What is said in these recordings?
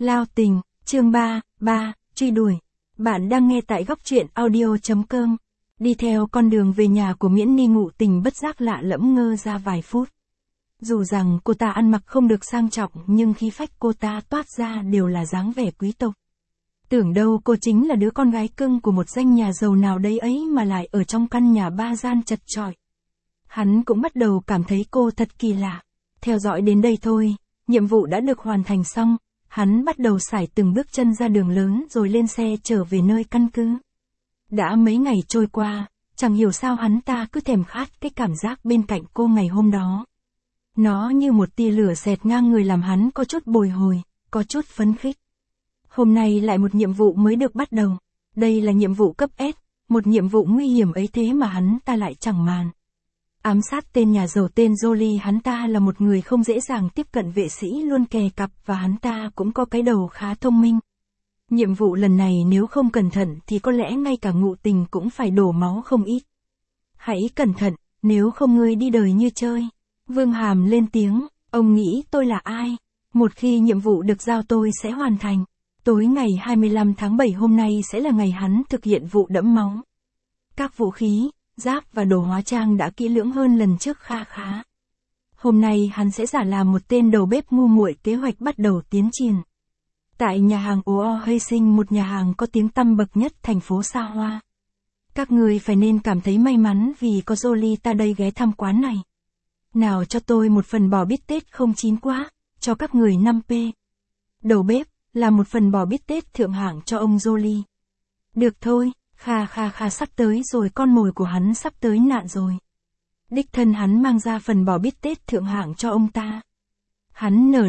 Lao tình, chương 3, truy đuổi. Bạn đang nghe tại góc truyện audio.com. Đi theo con đường về nhà của Miễn Ni, Ngụ Tình bất giác lạ lẫm ngơ ra vài phút. Dù rằng cô ta ăn mặc không được sang trọng nhưng khí phách cô ta toát ra đều là dáng vẻ quý tộc. Tưởng đâu cô chính là đứa con gái cưng của một danh nhà giàu nào đấy ấy mà lại ở trong căn nhà ba gian chật chội. Hắn cũng bắt đầu cảm thấy cô thật kỳ lạ. Theo dõi đến đây thôi, nhiệm vụ đã được hoàn thành xong, hắn bắt đầu sải từng bước chân ra đường lớn rồi lên xe trở về nơi căn cứ. Đã mấy ngày trôi qua, chẳng hiểu sao hắn ta cứ thèm khát cái cảm giác bên cạnh cô ngày hôm đó. Nó như một tia lửa xẹt ngang người làm hắn có chút bồi hồi, có chút phấn khích. Hôm nay lại một nhiệm vụ mới được bắt đầu. Đây là nhiệm vụ cấp S, một nhiệm vụ nguy hiểm ấy thế mà hắn ta lại chẳng màng. Ám sát tên nhà giàu tên Jolie. Hắn ta là một người không dễ dàng tiếp cận vệ sĩ luôn kè cặp và hắn ta cũng có cái đầu khá thông minh. Nhiệm vụ lần này nếu không cẩn thận thì có lẽ ngay cả Ngụ Tình cũng phải đổ máu không ít. Hãy cẩn thận, nếu không ngươi đi đời như chơi. Vương Hàm lên tiếng, ông nghĩ tôi là ai? Một khi nhiệm vụ được giao tôi sẽ hoàn thành. Tối ngày 25 tháng 7 hôm nay sẽ là ngày hắn thực hiện vụ đẫm máu. Các vũ khí, giáp và đồ hóa trang đã kỹ lưỡng hơn lần trước kha khá. Hôm nay hắn sẽ giả làm một tên đầu bếp ngu muội. Kế hoạch bắt đầu tiến triển. Tại nhà hàng Oor Hay Sinh, một nhà hàng có tiếng tăm bậc nhất thành phố xa hoa. Các người phải nên cảm thấy may mắn vì có Jolie ta đây ghé thăm quán này. Nào cho tôi một phần bò bít tết không chín quá, cho các người 5p. Đầu bếp, làm một phần bò bít tết thượng hạng cho ông Jolie. Được thôi, kha sắp tới rồi, con mồi của hắn sắp tới nạn rồi. Đích thân hắn mang ra phần bò bít tết thượng hạng cho ông ta. Hắn nở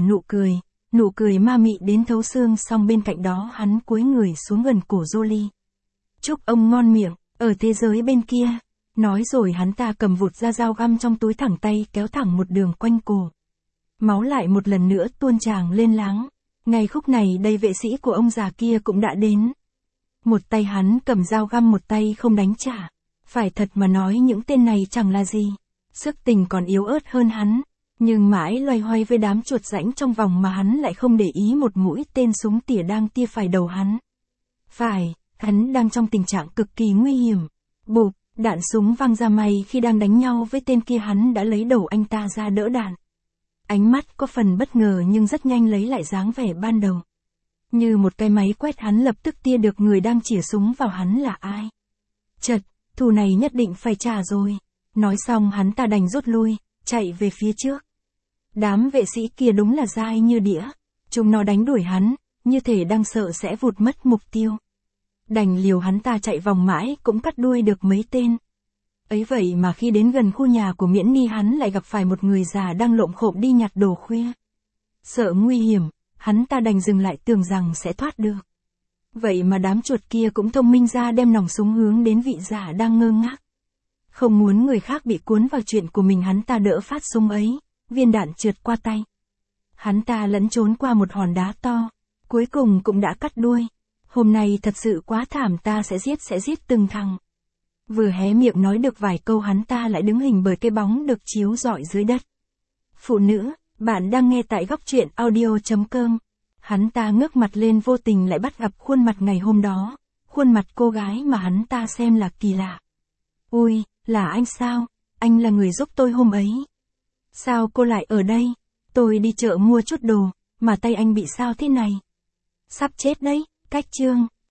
nụ cười ma mị đến thấu xương, xong bên cạnh đó hắn cúi người xuống gần cổ Jolie. Chúc ông ngon miệng, ở thế giới bên kia. Nói rồi hắn ta cầm vụt ra dao găm trong túi, thẳng tay kéo thẳng một đường quanh cổ. Máu lại một lần nữa tuôn tràn lên láng. Ngay khúc này đây vệ sĩ của ông già kia cũng đã đến. Một tay hắn cầm dao găm, một tay không đánh trả. Phải thật mà nói những tên này chẳng là gì. Sức tình còn yếu ớt hơn hắn. Nhưng mãi loay hoay với đám chuột rãnh trong vòng mà hắn lại không để ý một mũi tên súng tỉa đang tia phải đầu hắn. Phải, hắn đang trong tình trạng cực kỳ nguy hiểm. Bụp, đạn súng văng ra. May khi đang đánh nhau với tên kia hắn đã lấy đầu anh ta ra đỡ đạn. Ánh mắt có phần bất ngờ nhưng rất nhanh lấy lại dáng vẻ ban đầu. Như một cái máy quét hắn lập tức tia được người đang chĩa súng vào hắn là ai. Chật, thù này nhất định phải trả rồi. Nói xong hắn ta đành rút lui, chạy về phía trước. Đám vệ sĩ kia đúng là dai như đĩa. Chúng nó đánh đuổi hắn, như thể đang sợ sẽ vụt mất mục tiêu. Đành liều hắn ta chạy vòng mãi cũng cắt đuôi được mấy tên. Ấy vậy mà khi đến gần khu nhà của Miễn Ni hắn lại gặp phải một người già đang lộm khộm đi nhặt đồ khuya. Sợ nguy hiểm, hắn ta đành dừng lại tưởng rằng sẽ thoát được. Vậy mà đám chuột kia cũng thông minh ra đem nòng súng hướng đến vị già đang ngơ ngác. Không muốn người khác bị cuốn vào chuyện của mình, hắn ta đỡ phát súng ấy, viên đạn trượt qua tay. Hắn ta lẫn trốn qua một hòn đá to, cuối cùng cũng đã cắt đuôi. Hôm nay thật sự quá thảm, ta sẽ giết từng thằng. Vừa hé miệng nói được vài câu hắn ta lại đứng hình bởi cái bóng được chiếu rọi dưới đất. Phụ nữ, bạn đang nghe tại góc truyện audio.com. Hắn ta ngước mặt lên, vô tình lại bắt gặp khuôn mặt ngày hôm đó. Khuôn mặt cô gái mà hắn ta xem là kỳ lạ. Ôi, là anh sao? Anh là người giúp tôi hôm ấy. Sao cô lại ở đây? Tôi đi chợ mua chút đồ, mà tay anh bị sao thế này? Sắp chết đấy, cách chương.